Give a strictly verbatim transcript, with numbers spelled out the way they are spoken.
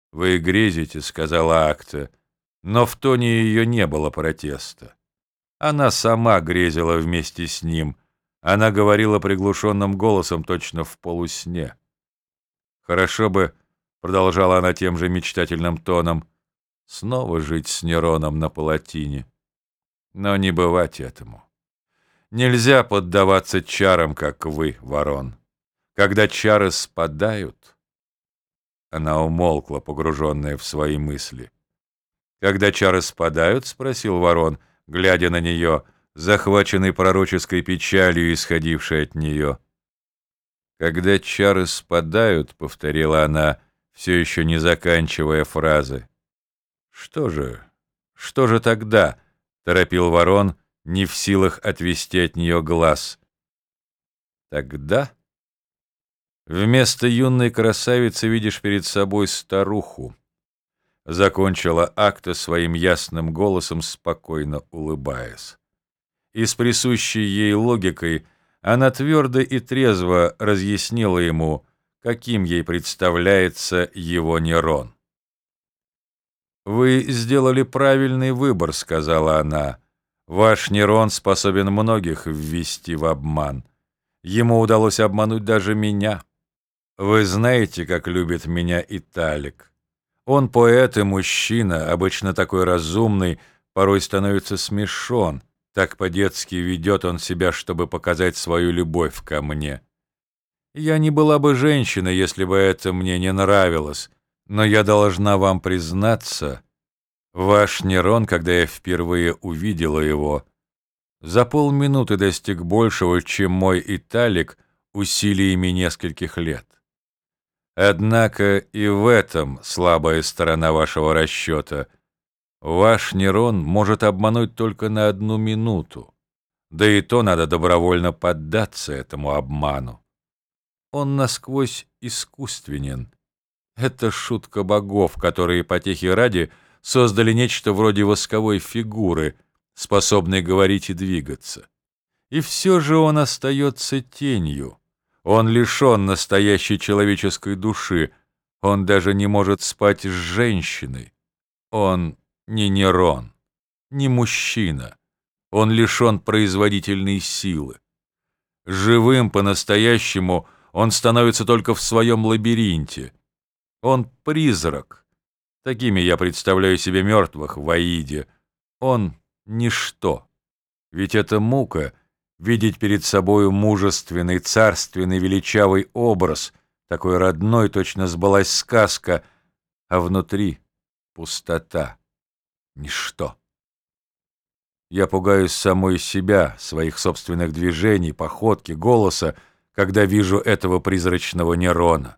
«Вы грезите», — сказала Акта, но в тоне ее не было протеста. Она сама грезила вместе с ним. Она говорила приглушенным голосом, точно в полусне. «Хорошо бы», — продолжала она тем же мечтательным тоном, — «снова жить с Нероном на палатине. Но не бывать этому. Нельзя поддаваться чарам, как вы, Ворон. Когда чары спадают...» Она умолкла, погруженная в свои мысли. «Когда чары спадают?» — спросил Ворон, глядя на нее, захваченный пророческой печалью, исходившей от нее. «Когда чары спадают», — повторила она, все еще не заканчивая фразы. «Что же, что же тогда?» — торопил Ворон, не в силах отвести от нее глаз. «Тогда вместо юной красавицы видишь перед собой старуху», — закончила Акта своим ясным голосом, спокойно улыбаясь. И с присущей ей логикой она твердо и трезво разъяснила ему, каким ей представляется его Нерон. «Вы сделали правильный выбор», — сказала она. «Ваш Нерон способен многих ввести в обман. Ему удалось обмануть даже меня. Вы знаете, как любит меня Италик. Он поэт и мужчина, обычно такой разумный, порой становится смешон. Так по-детски ведет он себя, чтобы показать свою любовь ко мне. Я не была бы женщиной, если бы это мне не нравилось, но я должна вам признаться, ваш Нерон, когда я впервые увидела его, за полминуты достиг большего, чем мой Италик, усилиями нескольких лет. Однако и в этом слабая сторона вашего расчета. Ваш Нерон может обмануть только на одну минуту, да и то надо добровольно поддаться этому обману. Он насквозь искусственен. Это шутка богов, которые потехи ради создали нечто вроде восковой фигуры, способной говорить и двигаться. И все же он остается тенью. Он лишен настоящей человеческой души. Он даже не может спать с женщиной. Он не Нерон, не мужчина. Он лишен производительной силы. Живым по-настоящему он становится только в своем лабиринте. Он призрак. Такими я представляю себе мертвых в Аиде. Он ничто. Ведь это мука — видеть перед собою мужественный, царственный, величавый образ, такой родной, точно сбылась сказка, а внутри пустота, ничто. Я пугаюсь самой себя, своих собственных движений, походки, голоса, когда вижу этого призрачного Нерона.